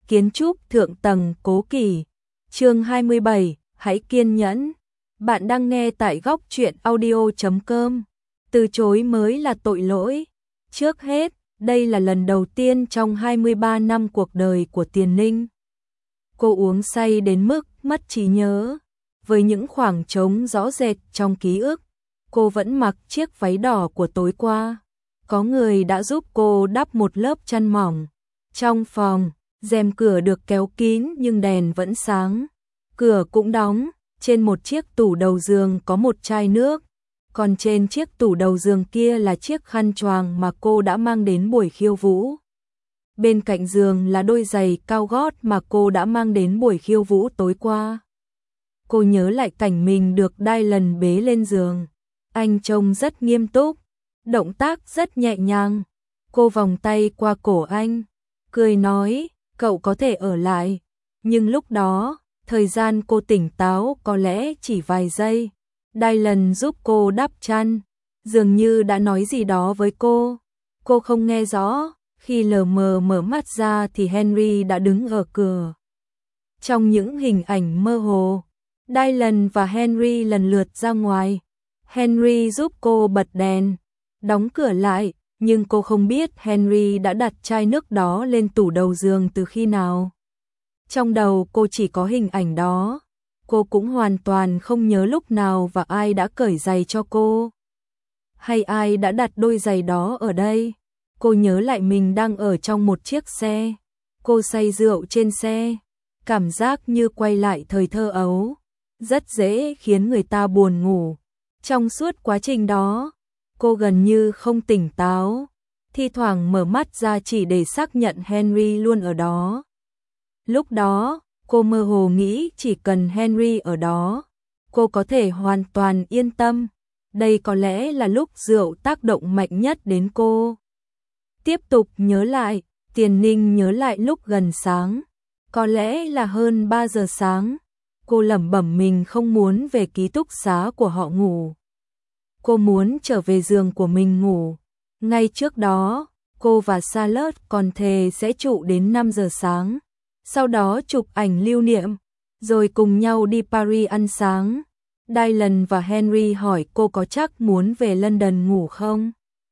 kiến trúc thượng tầng cố kỳ. Chương 27, hãy kiên nhẫn. Bạn đang nghe tại góc truyện audio.com. Từ chối mới là tội lỗi. Trước hết, đây là lần đầu tiên trong 23 năm cuộc đời của Tiền Ninh. Cô uống say đến mức mất trí nhớ. Với những khoảng trống rõ rệt trong ký ức, cô vẫn mặc chiếc váy đỏ của tối qua. Có người đã giúp cô đắp một lớp chăn mỏng. Trong phòng, rèm cửa được kéo kín nhưng đèn vẫn sáng. Cửa cũng đóng, trên một chiếc tủ đầu giường có một chai nước. Còn trên chiếc tủ đầu giường kia là chiếc khăn choàng mà cô đã mang đến buổi khiêu vũ. Bên cạnh giường là đôi giày cao gót mà cô đã mang đến buổi khiêu vũ tối qua. Cô nhớ lại cảnh mình được Dylan bế lên giường. Anh trông rất nghiêm túc, động tác rất nhẹ nhàng. Cô vòng tay qua cổ anh, cười nói, cậu có thể ở lại. Nhưng lúc đó, thời gian cô tỉnh táo có lẽ chỉ vài giây. Dylan giúp cô đắp chăn, dường như đã nói gì đó với cô. Cô không nghe rõ, khi lờ mờ mở mắt ra thì Henry đã đứng ở cửa. Trong những hình ảnh mơ hồ, Dylan và Henry lần lượt ra ngoài. Henry giúp cô bật đèn, đóng cửa lại, nhưng cô không biết Henry đã đặt chai nước đó lên tủ đầu giường từ khi nào. Trong đầu cô chỉ có hình ảnh đó. Cô cũng hoàn toàn không nhớ lúc nào và ai đã cởi giày cho cô. Hay ai đã đặt đôi giày đó ở đây. Cô nhớ lại mình đang ở trong một chiếc xe. Cô say rượu trên xe. Cảm giác như quay lại thời thơ ấu. Rất dễ khiến người ta buồn ngủ. Trong suốt quá trình đó, cô gần như không tỉnh táo. Thi thoảng mở mắt ra chỉ để xác nhận Henry luôn ở đó. Lúc đó, cô mơ hồ nghĩ chỉ cần Henry ở đó, cô có thể hoàn toàn yên tâm. Đây có lẽ là lúc rượu tác động mạnh nhất đến cô. Tiếp tục nhớ lại, Tiền Ninh nhớ lại lúc gần sáng. Có lẽ là hơn 3 giờ sáng. Cô lẩm bẩm mình không muốn về ký túc xá của họ ngủ. Cô muốn trở về giường của mình ngủ. Ngay trước đó, cô và Charlotte còn thề sẽ trụ đến 5 giờ sáng. Sau đó chụp ảnh lưu niệm, rồi cùng nhau đi Paris ăn sáng. Dylan và Henry hỏi cô có chắc muốn về London ngủ không?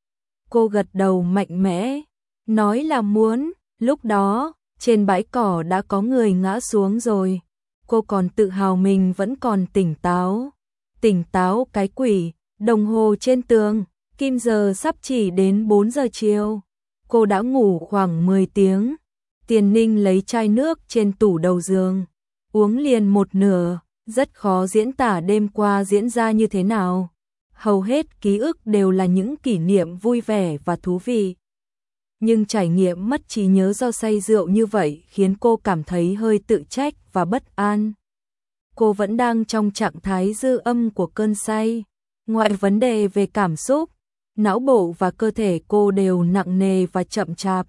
Cô gật đầu mạnh mẽ, nói là muốn. Lúc đó, trên bãi cỏ đã có người ngã xuống rồi. Cô còn tự hào mình vẫn còn tỉnh táo. Tỉnh táo cái quỷ, đồng hồ trên tường, kim giờ sắp chỉ đến 4 giờ chiều. Cô đã ngủ khoảng 10 tiếng. Tiền Ninh lấy chai nước trên tủ đầu giường, uống liền một nửa, rất khó diễn tả đêm qua diễn ra như thế nào. Hầu hết ký ức đều là những kỷ niệm vui vẻ và thú vị. Nhưng trải nghiệm mất trí nhớ do say rượu như vậy khiến cô cảm thấy hơi tự trách và bất an. Cô vẫn đang trong trạng thái dư âm của cơn say. Ngoại vấn đề về cảm xúc, não bộ và cơ thể cô đều nặng nề và chậm chạp.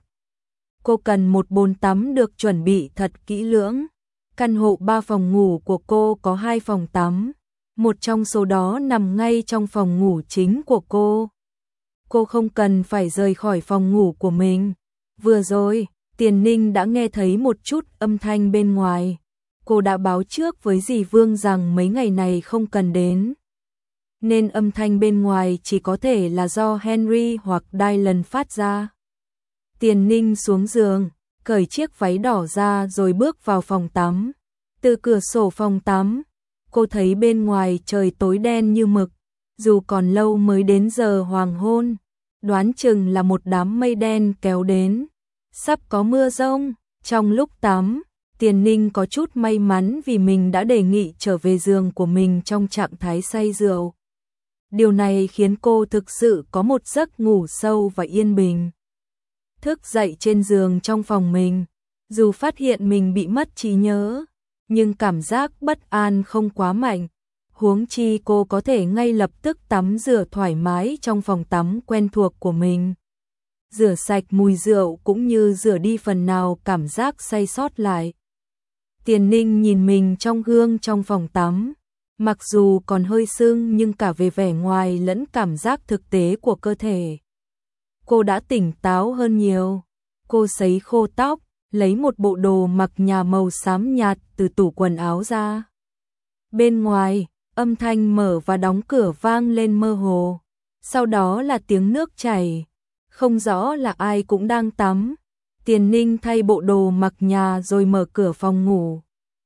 Cô cần một bồn tắm được chuẩn bị thật kỹ lưỡng. Căn hộ 3 phòng ngủ của cô có 2 phòng tắm. Một trong số đó nằm ngay trong phòng ngủ chính của cô. Cô không cần phải rời khỏi phòng ngủ của mình. Vừa rồi, Tiền Ninh đã nghe thấy một chút âm thanh bên ngoài. Cô đã báo trước với dì Vương rằng mấy ngày này không cần đến. Nên âm thanh bên ngoài chỉ có thể là do Henry hoặc Dylan phát ra. Tiền Ninh xuống giường, cởi chiếc váy đỏ ra rồi bước vào phòng tắm. Từ cửa sổ phòng tắm, cô thấy bên ngoài trời tối đen như mực. Dù còn lâu mới đến giờ hoàng hôn, đoán chừng là một đám mây đen kéo đến. Sắp có mưa giông. Trong lúc tắm, Tiền Ninh có chút may mắn vì mình đã đề nghị trở về giường của mình trong trạng thái say rượu. Điều này khiến cô thực sự có một giấc ngủ sâu và yên bình. Thức dậy trên giường trong phòng mình, dù phát hiện mình bị mất trí nhớ, nhưng cảm giác bất an không quá mạnh. Huống chi cô có thể ngay lập tức tắm rửa thoải mái trong phòng tắm quen thuộc của mình. Rửa sạch mùi rượu cũng như rửa đi phần nào cảm giác say sót lại. Tiền Ninh nhìn mình trong gương trong phòng tắm. Mặc dù còn hơi sưng nhưng cả về vẻ ngoài lẫn cảm giác thực tế của cơ thể, cô đã tỉnh táo hơn nhiều. Cô sấy khô tóc, lấy một bộ đồ mặc nhà màu xám nhạt từ tủ quần áo ra. Bên ngoài, âm thanh mở và đóng cửa vang lên mơ hồ. Sau đó là tiếng nước chảy. Không rõ là ai cũng đang tắm. Tiền Ninh thay bộ đồ mặc nhà rồi mở cửa phòng ngủ.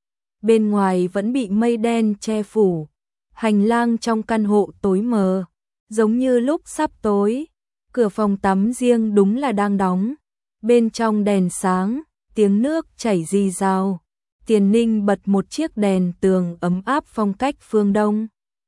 Bên ngoài vẫn bị mây đen che phủ. Hành lang trong căn hộ tối mờ, giống như lúc sắp tối. Cửa phòng tắm riêng đúng là đang đóng. Bên trong đèn sáng, tiếng nước chảy rì rào. Tiền Ninh bật một chiếc đèn tường ấm áp phong cách phương Đông.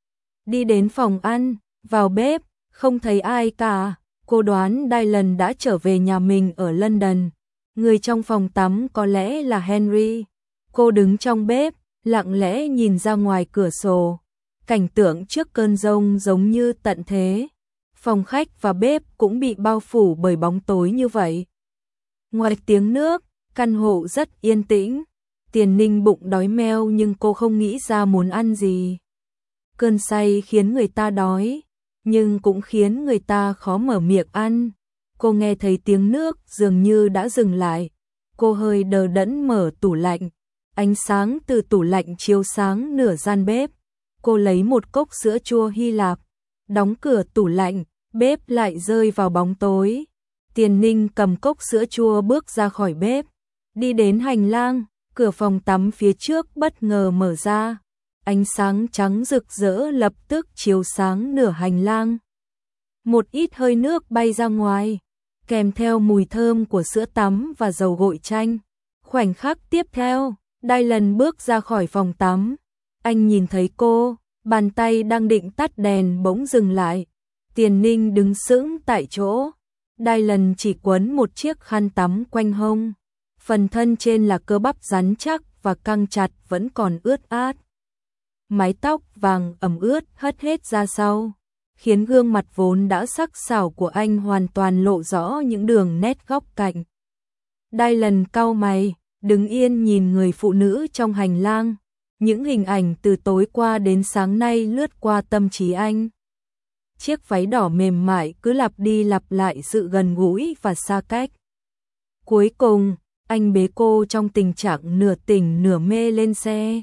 Đi đến phòng ăn, vào bếp, không thấy ai cả. Cô đoán Dylan đã trở về nhà mình ở London. Người trong phòng tắm có lẽ là Henry. Cô đứng trong bếp, lặng lẽ nhìn ra ngoài cửa sổ. Cảnh tượng trước cơn giông giống như tận thế. Phòng khách và bếp cũng bị bao phủ bởi bóng tối như vậy. Ngoài tiếng nước, căn hộ rất yên tĩnh. Tiền Ninh bụng đói meo nhưng cô không nghĩ ra muốn ăn gì. Cơn say khiến người ta đói, nhưng cũng khiến người ta khó mở miệng ăn. Cô nghe thấy tiếng nước dường như đã dừng lại. Cô hơi đờ đẫn mở tủ lạnh. Ánh sáng từ tủ lạnh chiếu sáng nửa gian bếp. Cô lấy một cốc sữa chua Hy Lạp, đóng cửa tủ lạnh, bếp lại rơi vào bóng tối. Tiền Ninh cầm cốc sữa chua bước ra khỏi bếp, đi đến hành lang, cửa phòng tắm phía trước bất ngờ mở ra. Ánh sáng trắng rực rỡ lập tức chiếu sáng nửa hành lang. Một ít hơi nước bay ra ngoài, kèm theo mùi thơm của sữa tắm và dầu gội chanh. Khoảnh khắc tiếp theo, Dylan bước ra khỏi phòng tắm. Anh nhìn thấy cô, bàn tay đang định tắt đèn bỗng dừng lại. Tiền Ninh đứng sững tại chỗ. Dylan chỉ quấn một chiếc khăn tắm quanh hông. Phần thân trên là cơ bắp rắn chắc và căng chặt vẫn còn ướt át. Mái tóc vàng ẩm ướt hất hết ra sau, khiến gương mặt vốn đã sắc sảo của anh hoàn toàn lộ rõ những đường nét góc cạnh. Dylan cau mày, đứng yên nhìn người phụ nữ trong hành lang. Những hình ảnh từ tối qua đến sáng nay lướt qua tâm trí anh. Chiếc váy đỏ mềm mại cứ lặp đi lặp lại sự gần gũi và xa cách. Cuối cùng, anh bế cô trong tình trạng nửa tỉnh nửa mê lên xe.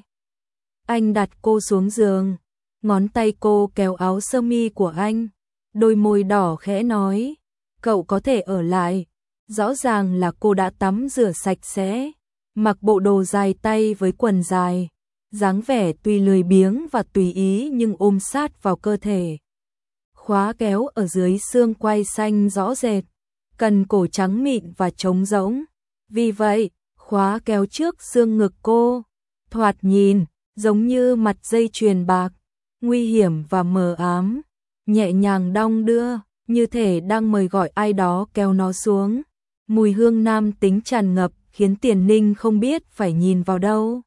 Anh đặt cô xuống giường, ngón tay cô kéo áo sơ mi của anh, đôi môi đỏ khẽ nói, cậu có thể ở lại. Rõ ràng là cô đã tắm rửa sạch sẽ, mặc bộ đồ dài tay với quần dài, dáng vẻ tuy lười biếng và tùy ý nhưng ôm sát vào cơ thể. Khóa kéo ở dưới xương quai xanh rõ rệt, cần cổ trắng mịn và trống rỗng. Vì vậy, khóa kéo trước xương ngực cô, thoạt nhìn giống như mặt dây chuyền bạc, nguy hiểm và mờ ám, nhẹ nhàng đong đưa, như thể đang mời gọi ai đó kéo nó xuống. Mùi hương nam tính tràn ngập khiến Tiền Ninh không biết phải nhìn vào đâu.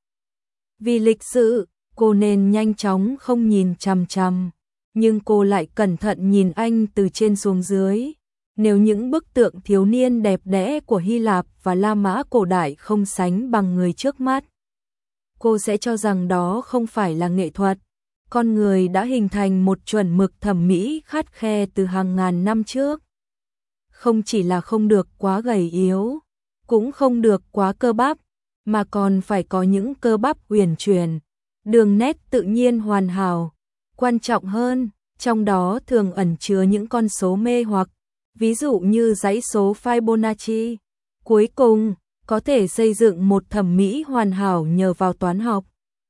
Vì lịch sự, cô nên nhanh chóng không nhìn chằm chằm, nhưng cô lại cẩn thận nhìn anh từ trên xuống dưới. Nếu những bức tượng thiếu niên đẹp đẽ của Hy Lạp và La Mã cổ đại không sánh bằng người trước mắt, cô sẽ cho rằng đó không phải là nghệ thuật. Con người đã hình thành một chuẩn mực thẩm mỹ khắt khe từ hàng ngàn năm trước. Không chỉ là không được quá gầy yếu, cũng không được quá cơ bắp, mà còn phải có những cơ bắp uyển chuyển, đường nét tự nhiên hoàn hảo. Quan trọng hơn, trong đó thường ẩn chứa những con số mê hoặc, ví dụ như dãy số Fibonacci. Cuối cùng, có thể xây dựng một thẩm mỹ hoàn hảo nhờ vào toán học.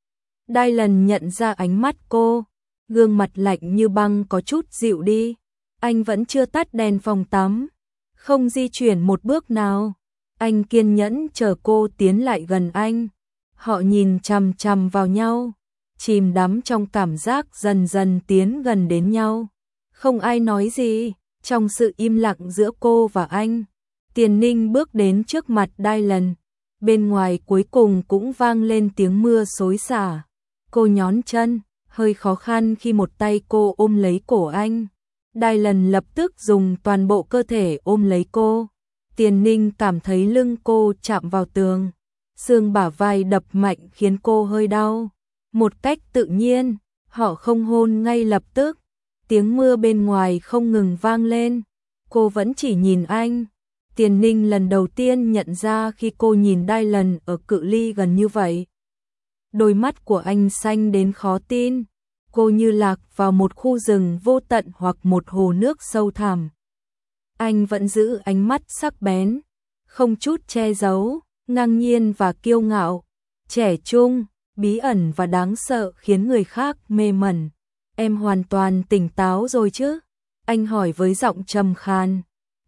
Dylan nhận ra ánh mắt cô, gương mặt lạnh như băng có chút dịu đi. Anh vẫn chưa tắt đèn phòng tắm, không di chuyển một bước nào. Anh kiên nhẫn chờ cô tiến lại gần anh. Họ nhìn chằm chằm vào nhau, chìm đắm trong cảm giác dần dần tiến gần đến nhau. Không ai nói gì, trong sự im lặng giữa cô và anh, Tiền Ninh bước đến trước mặt Dylan. Bên ngoài cuối cùng cũng vang lên tiếng mưa xối xả. Cô nhón chân, hơi khó khăn khi một tay cô ôm lấy cổ anh. Dylan lập tức dùng toàn bộ cơ thể ôm lấy cô. Tiền Ninh cảm thấy lưng cô chạm vào tường, xương bả vai đập mạnh khiến cô hơi đau. Một cách tự nhiên, họ không hôn ngay lập tức. Tiếng mưa bên ngoài không ngừng vang lên. Cô vẫn chỉ nhìn anh. Tiền Ninh lần đầu tiên nhận ra khi cô nhìn Dylan ở cự ly gần như vậy. Đôi mắt của anh xanh đến khó tin, cô như lạc vào một khu rừng vô tận hoặc một hồ nước sâu thẳm. Anh vẫn giữ ánh mắt sắc bén, không chút che giấu, ngang nhiên và kiêu ngạo, trẻ trung, bí ẩn và đáng sợ khiến người khác mê mẩn. Em hoàn toàn tỉnh táo rồi chứ? Anh hỏi với giọng trầm khan.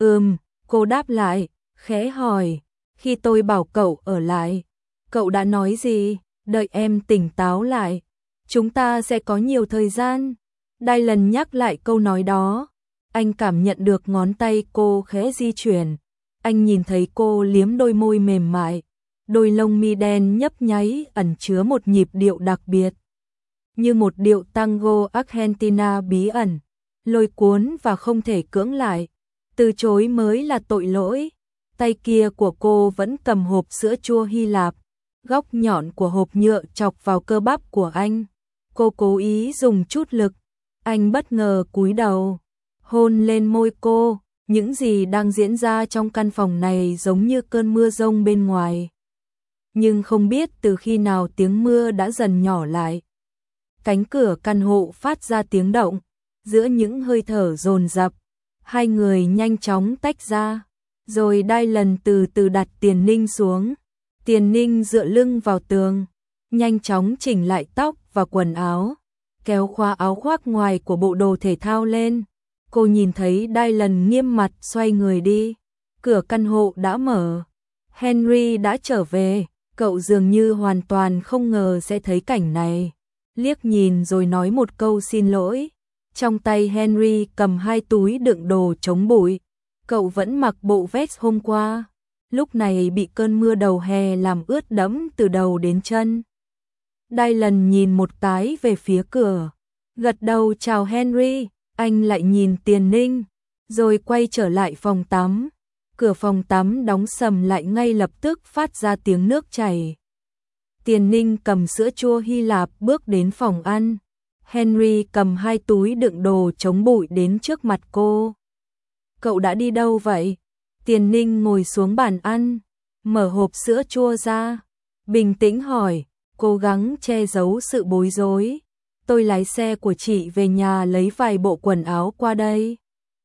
Cô đáp lại, khẽ hỏi, khi tôi bảo cậu ở lại, cậu đã nói gì? Đợi em tỉnh táo lại, chúng ta sẽ có nhiều thời gian. Dylan nhắc lại câu nói đó. Anh cảm nhận được ngón tay cô khẽ di chuyển. Anh nhìn thấy cô liếm đôi môi mềm mại, đôi lông mi đen nhấp nháy ẩn chứa một nhịp điệu đặc biệt, như một điệu tango Argentina bí ẩn, lôi cuốn và không thể cưỡng lại. Từ chối mới là tội lỗi. Tay kia của cô vẫn cầm hộp sữa chua Hy Lạp, góc nhọn của hộp nhựa chọc vào cơ bắp của anh. Cô cố ý dùng chút lực. Anh bất ngờ cúi đầu, hôn lên môi cô. Những gì đang diễn ra trong căn phòng này giống như cơn mưa rông bên ngoài. Nhưng không biết từ khi nào tiếng mưa đã dần nhỏ lại. Cánh cửa căn hộ phát ra tiếng động. Giữa những hơi thở dồn dập, hai người nhanh chóng tách ra. Rồi Dylan từ từ đặt Tiền Ninh xuống. Tiền Ninh dựa lưng vào tường, nhanh chóng chỉnh lại tóc và quần áo, kéo khóa áo khoác ngoài của bộ đồ thể thao lên. Cô nhìn thấy Dylan nghiêm mặt xoay người đi. Cửa căn hộ đã mở. Henry đã trở về. Cậu dường như hoàn toàn không ngờ sẽ thấy cảnh này. Liếc nhìn rồi nói một câu xin lỗi. Trong tay Henry cầm hai túi đựng đồ chống bụi. Cậu vẫn mặc bộ vest hôm qua, lúc này bị cơn mưa đầu hè làm ướt đẫm từ đầu đến chân. Dylan nhìn một cái về phía cửa, gật đầu chào Henry. Anh lại nhìn Tiền Ninh, rồi quay trở lại phòng tắm. Cửa phòng tắm đóng sầm lại ngay lập tức phát ra tiếng nước chảy. Tiền Ninh cầm sữa chua Hy Lạp bước đến phòng ăn. Henry cầm hai túi đựng đồ chống bụi đến trước mặt cô. Cậu đã đi đâu vậy? Tiền Ninh ngồi xuống bàn ăn, mở hộp sữa chua ra, bình tĩnh hỏi, cố gắng che giấu sự bối rối. Tôi lái xe của chị về nhà lấy vài bộ quần áo qua đây.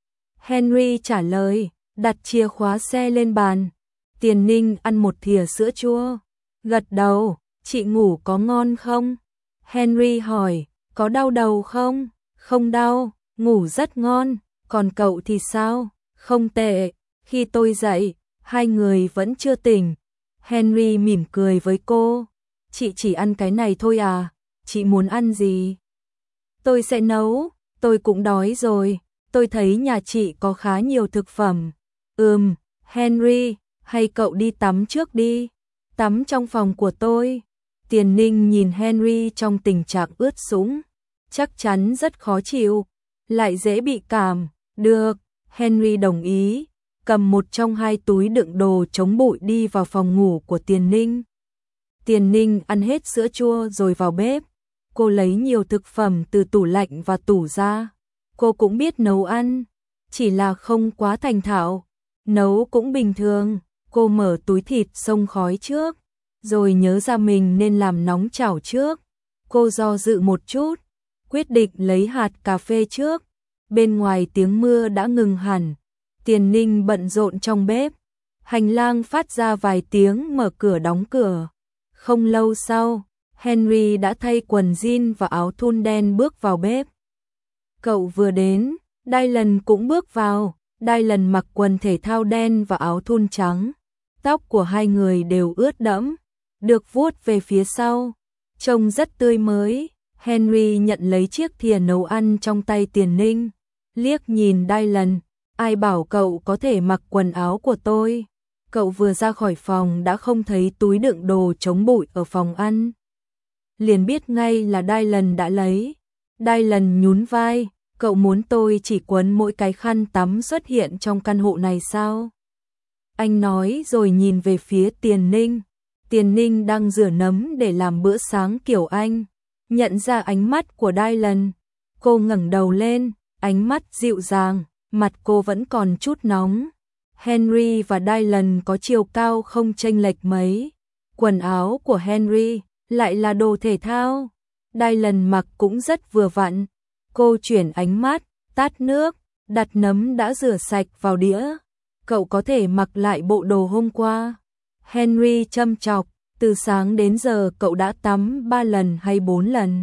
Henry trả lời, đặt chìa khóa xe lên bàn. Tiền Ninh ăn một thìa sữa chua, gật đầu, chị ngủ có ngon không? Henry hỏi, có đau đầu không? Không đau, ngủ rất ngon. Còn cậu thì sao? Không tệ. Khi tôi dậy, hai người vẫn chưa tỉnh. Henry mỉm cười với cô. Chị chỉ ăn cái này thôi à? Chị muốn ăn gì? Tôi sẽ nấu. Tôi cũng đói rồi. Tôi thấy nhà chị có khá nhiều thực phẩm. Henry, hay cậu đi tắm trước đi. Tắm trong phòng của tôi. Tiền Ninh nhìn Henry trong tình trạng ướt sũng. Chắc chắn rất khó chịu. Lại dễ bị cảm. Được, Henry đồng ý, cầm một trong hai túi đựng đồ chống bụi đi vào phòng ngủ của Tiền Ninh. Tiền Ninh ăn hết sữa chua rồi vào bếp. Cô lấy nhiều thực phẩm từ tủ lạnh và tủ ra. Cô cũng biết nấu ăn, chỉ là không quá thành thạo. Nấu cũng bình thường. Cô mở túi thịt xông khói trước, rồi nhớ ra mình nên làm nóng chảo trước. Cô do dự một chút, quyết định lấy hạt cà phê trước. Bên ngoài tiếng mưa đã ngừng hẳn. Tiền Ninh bận rộn trong bếp. Hành lang phát ra vài tiếng mở cửa đóng cửa. Không lâu sau, Henry đã thay quần jean và áo thun đen bước vào bếp. Cậu vừa đến, Dylan cũng bước vào. Dylan mặc quần thể thao đen và áo thun trắng. Tóc của hai người đều ướt đẫm, được vuốt về phía sau, trông rất tươi mới. Henry nhận lấy chiếc thìa nấu ăn trong tay Tiền Ninh, liếc nhìn Dylan, ai bảo cậu có thể mặc quần áo của tôi. Cậu vừa ra khỏi phòng đã không thấy túi đựng đồ chống bụi ở phòng ăn. Liền biết ngay là Dylan đã lấy. Dylan nhún vai, cậu muốn tôi chỉ quấn mỗi cái khăn tắm xuất hiện trong căn hộ này sao? Anh nói rồi nhìn về phía Tiền Ninh. Tiền Ninh đang rửa nấm để làm bữa sáng kiểu Anh. Nhận ra ánh mắt của Dylan, cô ngẩng đầu lên, ánh mắt dịu dàng, mặt cô vẫn còn chút nóng. Henry và Dylan có chiều cao không chênh lệch mấy. Quần áo của Henry lại là đồ thể thao. Dylan mặc cũng rất vừa vặn. Cô chuyển ánh mắt, tát nước, đặt nấm đã rửa sạch vào đĩa. Cậu có thể mặc lại bộ đồ hôm qua. Henry châm chọc, từ sáng đến giờ cậu đã tắm 3 lần hay 4 lần.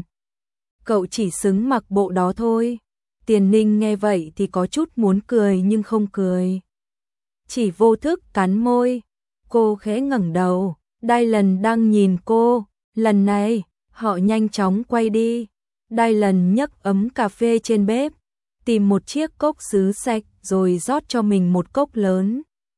Cậu chỉ xứng mặc bộ đó thôi. Tiền Ninh nghe vậy thì có chút muốn cười nhưng không cười. Chỉ vô thức cắn môi. Cô khẽ ngẩng đầu. Dylan đang nhìn cô. Lần này, họ nhanh chóng quay đi. Dylan nhấc ấm cà phê trên bếp, tìm một chiếc cốc sứ sạch rồi rót cho mình một cốc lớn.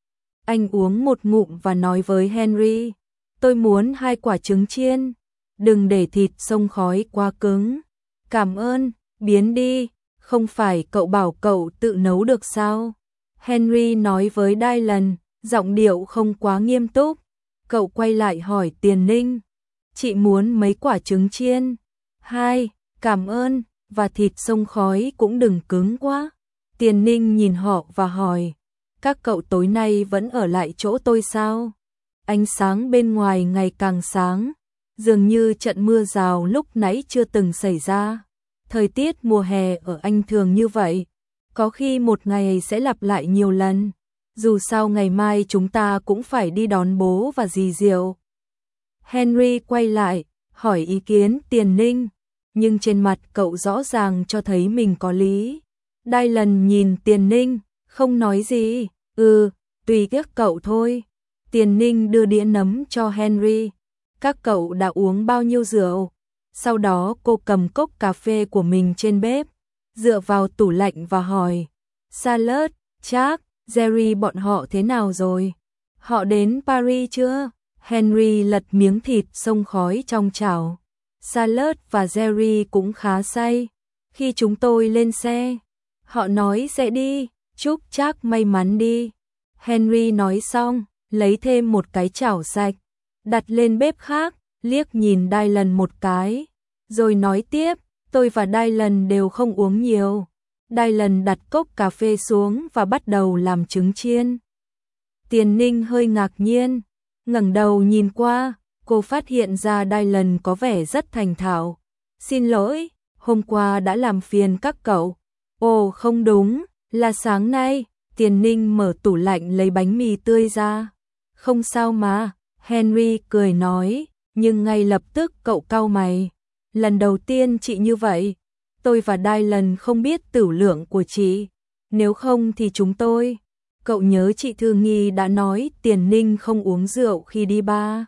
Anh uống một ngụm và nói với Henry, tôi muốn 2 quả trứng chiên, đừng để thịt xông khói quá cứng. Cảm ơn, biến đi, không phải cậu bảo cậu tự nấu được sao? Henry nói với Dylan, giọng điệu không quá nghiêm túc. Cậu quay lại hỏi Tiền Ninh, chị muốn mấy quả trứng chiên? 2, cảm ơn, và thịt xông khói cũng đừng cứng quá. Tiền Ninh nhìn họ và hỏi, các cậu tối nay vẫn ở lại chỗ tôi sao? Ánh sáng bên ngoài ngày càng sáng, dường như trận mưa rào lúc nãy chưa từng xảy ra. Thời tiết mùa hè ở Anh thường như vậy, có khi một ngày sẽ lặp lại nhiều lần. Dù sao ngày mai chúng ta cũng phải đi đón bố và dì Diệu. Henry quay lại, hỏi ý kiến Tiền Ninh, nhưng trên mặt cậu rõ ràng cho thấy mình có lý. Dylan nhìn Tiền Ninh, không nói gì, tùy các cậu thôi. Tiền Ninh đưa đĩa nấm cho Henry. Các cậu đã uống bao nhiêu rượu? Sau đó cô cầm cốc cà phê của mình trên bếp, dựa vào tủ lạnh và hỏi, Salad, Jack, Jerry bọn họ thế nào rồi? Họ đến Paris chưa? Henry lật miếng thịt xông khói trong chảo. Salad và Jerry cũng khá say. Khi chúng tôi lên xe, họ nói sẽ đi, chúc Jack may mắn đi. Henry nói xong, lấy thêm một cái chảo sạch, đặt lên bếp khác, liếc nhìn Dylan một cái, rồi nói tiếp, tôi và Dylan đều không uống nhiều. Dylan đặt cốc cà phê xuống và bắt đầu làm trứng chiên. Tiền Ninh hơi ngạc nhiên, ngẩng đầu nhìn qua, cô phát hiện ra Dylan có vẻ rất thành thạo. Xin lỗi, hôm qua đã làm phiền các cậu. Ồ không đúng, là sáng nay. Tiền Ninh mở tủ lạnh lấy bánh mì tươi ra. Không sao mà, Henry cười nói, nhưng ngay lập tức cậu cau mày. Lần đầu tiên chị như vậy, tôi và Dylan không biết tửu lượng của chị. Nếu không thì chúng tôi. Cậu nhớ chị Thư Nghi đã nói Tiền Ninh không uống rượu khi đi bar.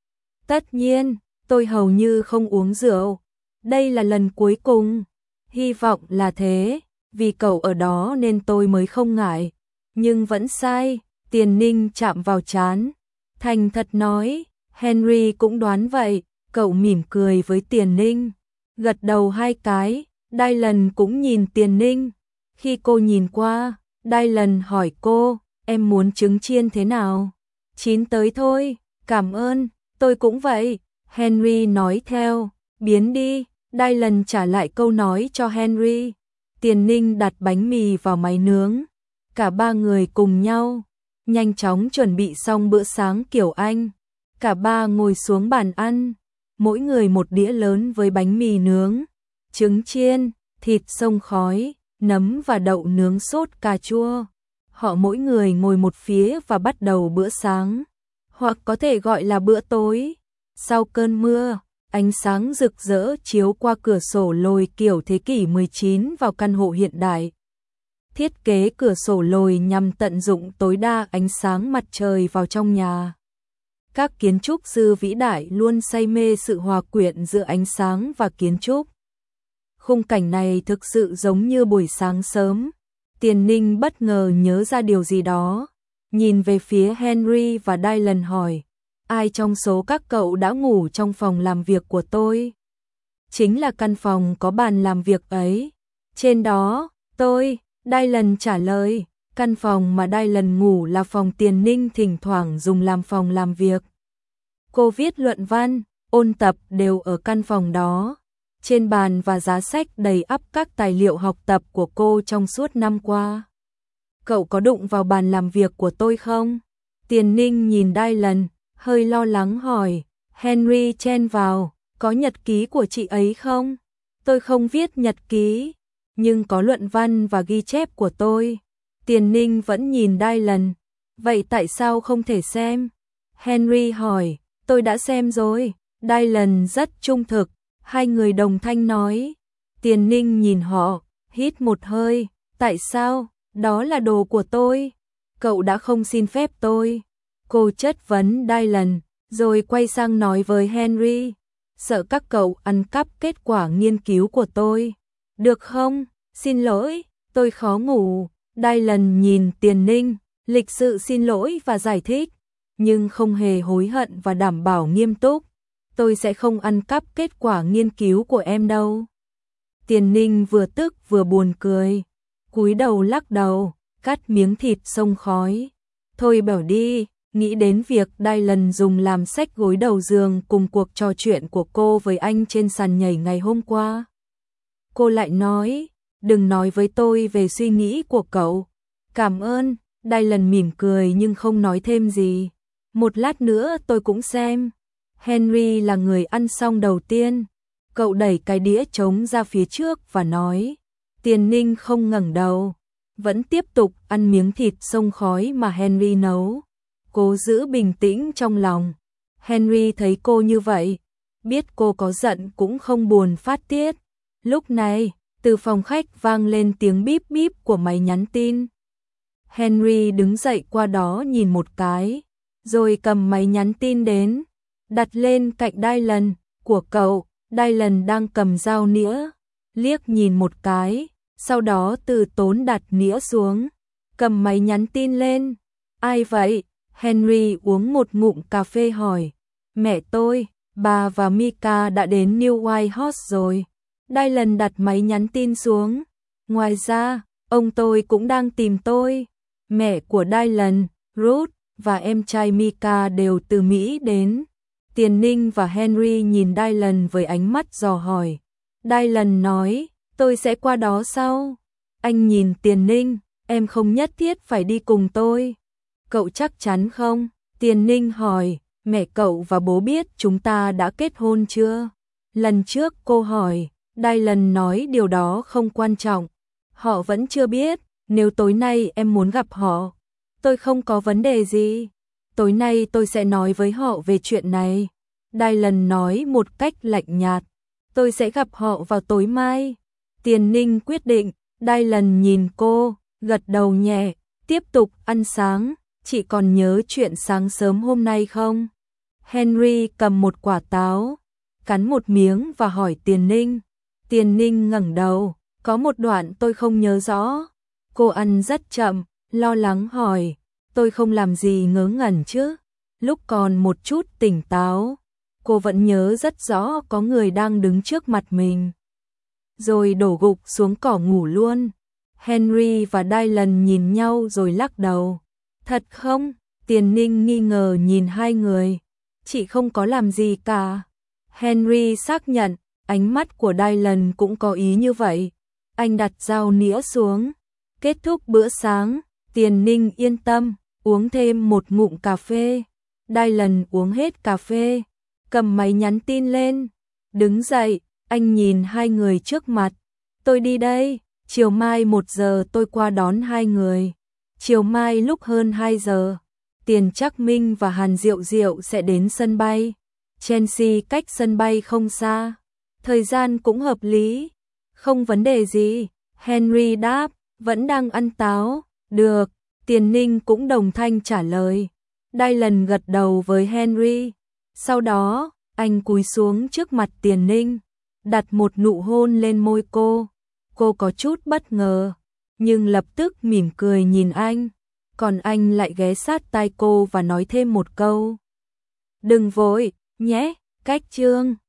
Tất nhiên, tôi hầu như không uống rượu. Đây là lần cuối cùng. Hy vọng là thế, vì cậu ở đó nên tôi mới không ngại. Nhưng vẫn sai, Tiền Ninh chạm vào trán. Thành thật nói, Henry cũng đoán vậy. Cậu mỉm cười với Tiền Ninh, gật đầu 2 cái. Dylan cũng nhìn Tiền Ninh. Khi cô nhìn qua, Dylan hỏi cô, em muốn trứng chiên thế nào? Chín tới thôi, cảm ơn, tôi cũng vậy. Henry nói theo, biến đi. Dylan trả lại câu nói cho Henry. Tiền Ninh đặt bánh mì vào máy nướng. Cả 3 người cùng nhau, nhanh chóng chuẩn bị xong bữa sáng kiểu Anh. Cả 3 ngồi xuống bàn ăn, mỗi người một đĩa lớn với bánh mì nướng, trứng chiên, thịt xông khói, nấm và đậu nướng sốt cà chua. Họ mỗi người ngồi một phía và bắt đầu bữa sáng, hoặc có thể gọi là bữa tối. Sau cơn mưa, ánh sáng rực rỡ chiếu qua cửa sổ lồi kiểu thế kỷ 19 vào căn hộ hiện đại. Thiết kế cửa sổ lồi nhằm tận dụng tối đa ánh sáng mặt trời vào trong nhà. Các kiến trúc sư vĩ đại luôn say mê sự hòa quyện giữa ánh sáng và kiến trúc. Khung cảnh này thực sự giống như buổi sáng sớm. Tiền Ninh bất ngờ nhớ ra điều gì đó, nhìn về phía Henry và Dylan hỏi, ai trong số các cậu đã ngủ trong phòng làm việc của tôi? Chính là căn phòng có bàn làm việc ấy. Trên đó, tôi, Dylan trả lời, căn phòng mà Dylan ngủ là phòng Tiền Ninh thỉnh thoảng dùng làm phòng làm việc. Cô viết luận văn, ôn tập đều ở căn phòng đó. Trên bàn và giá sách đầy ắp các tài liệu học tập của cô trong suốt năm qua. cậu có đụng vào bàn làm việc của tôi không? Tiền Ninh nhìn Dylan, hơi lo lắng hỏi. Henry chen vào, có nhật ký của chị ấy không? Tôi không viết nhật ký, nhưng có luận văn và ghi chép của tôi. Tiền Ninh vẫn nhìn Dylan. Vậy tại sao không thể xem? Henry hỏi. Tôi đã xem rồi. Dylan rất trung thực. Hai người đồng thanh nói. Tiền Ninh nhìn họ, hít một hơi. Tại sao? Đó là đồ của tôi. Cậu đã không xin phép tôi. Cô chất vấn Dylan, rồi quay sang nói với Henry. Sợ các cậu ăn cắp kết quả nghiên cứu của tôi. Được không? Xin lỗi, tôi khó ngủ. Dylan nhìn Tiền Ninh, lịch sự xin lỗi và giải thích, nhưng không hề hối hận và đảm bảo nghiêm túc. Tôi sẽ không ăn cắp kết quả nghiên cứu của em đâu. Tiền Ninh vừa tức vừa buồn cười, cúi đầu lắc đầu, cắt miếng thịt xông khói. Thôi bảo đi, nghĩ đến việc Dylan dùng làm xách gối đầu giường cùng cuộc trò chuyện của cô với anh trên sàn nhảy ngày hôm qua. Cô lại nói, đừng nói với tôi về suy nghĩ của cậu. Cảm ơn. Dylan mỉm cười nhưng không nói thêm gì. Một lát nữa tôi cũng xem. Henry là người ăn xong đầu tiên. Cậu đẩy cái đĩa trống ra phía trước và nói. Tiền Ninh không ngẩng đầu, vẫn tiếp tục ăn miếng thịt xông khói mà Henry nấu. Cô giữ bình tĩnh trong lòng. Henry thấy cô như vậy, biết cô có giận cũng không buồn phát tiết. Lúc này, từ phòng khách vang lên tiếng bíp bíp của máy nhắn tin. Henry đứng dậy qua đó nhìn một cái, rồi cầm máy nhắn tin đến, đặt lên cạnh Dylan. Của cậu. Dylan đang cầm dao nĩa, liếc nhìn một cái, sau đó từ tốn đặt nĩa xuống, cầm máy nhắn tin lên. Ai vậy? Henry uống một ngụm cà phê hỏi. Mẹ tôi, bà và Mika đã đến New White House rồi. Dylan đặt máy nhắn tin xuống. Ngoài ra, ông tôi cũng đang tìm tôi. Mẹ của Dylan, Ruth và em trai Mika đều từ Mỹ đến. Tiền Ninh và Henry nhìn Dylan với ánh mắt dò hỏi. Dylan nói, tôi sẽ qua đó sau. Anh nhìn Tiền Ninh, em không nhất thiết phải đi cùng tôi. Cậu chắc chắn không? Tiền Ninh hỏi, mẹ cậu và bố biết chúng ta đã kết hôn chưa? Lần trước cô hỏi, Dylan nói điều đó không quan trọng. Họ vẫn chưa biết, nếu tối nay em muốn gặp họ, tôi không có vấn đề gì. Tối nay tôi sẽ nói với họ về chuyện này. Dylan nói một cách lạnh nhạt. Tôi sẽ gặp họ vào tối mai. Tiền Ninh quyết định. Dylan nhìn cô, gật đầu nhẹ, tiếp tục ăn sáng. Chị còn nhớ chuyện sáng sớm hôm nay không? Henry cầm một quả táo, cắn một miếng và hỏi Tiền Ninh. Tiền Ninh ngẩng đầu, có một đoạn tôi không nhớ rõ. Cô ăn rất chậm, lo lắng hỏi, tôi không làm gì ngớ ngẩn chứ? Lúc còn một chút tỉnh táo, cô vẫn nhớ rất rõ có người đang đứng trước mặt mình. Rồi đổ gục xuống cỏ ngủ luôn. Henry và Dylan nhìn nhau rồi lắc đầu. Thật không? Tiền Ninh nghi ngờ nhìn hai người. Chị không có làm gì cả. Henry xác nhận, ánh mắt của Dylan cũng có ý như vậy. Anh đặt dao nĩa xuống. Kết thúc bữa sáng, Tiền Ninh yên tâm, uống thêm một ngụm cà phê. Dylan uống hết cà phê, cầm máy nhắn tin lên. Đứng dậy, anh nhìn hai người trước mặt. Tôi đi đây, chiều mai 1 giờ tôi qua đón hai người. Chiều mai lúc hơn 2 giờ, Tiền Trác Minh và Hàn Diệu Diệu sẽ đến sân bay. Chelsea cách sân bay không xa. Thời gian cũng hợp lý. Không vấn đề gì. Henry đáp, vẫn đang ăn táo. Được, Tiền Ninh cũng đồng thanh trả lời. Dylan gật đầu với Henry. Sau đó, anh cúi xuống trước mặt Tiền Ninh, đặt một nụ hôn lên môi cô. Cô có chút bất ngờ, nhưng lập tức mỉm cười nhìn anh. Còn anh lại ghé sát tai cô và nói thêm một câu. Đừng vội, nhé, cách chương.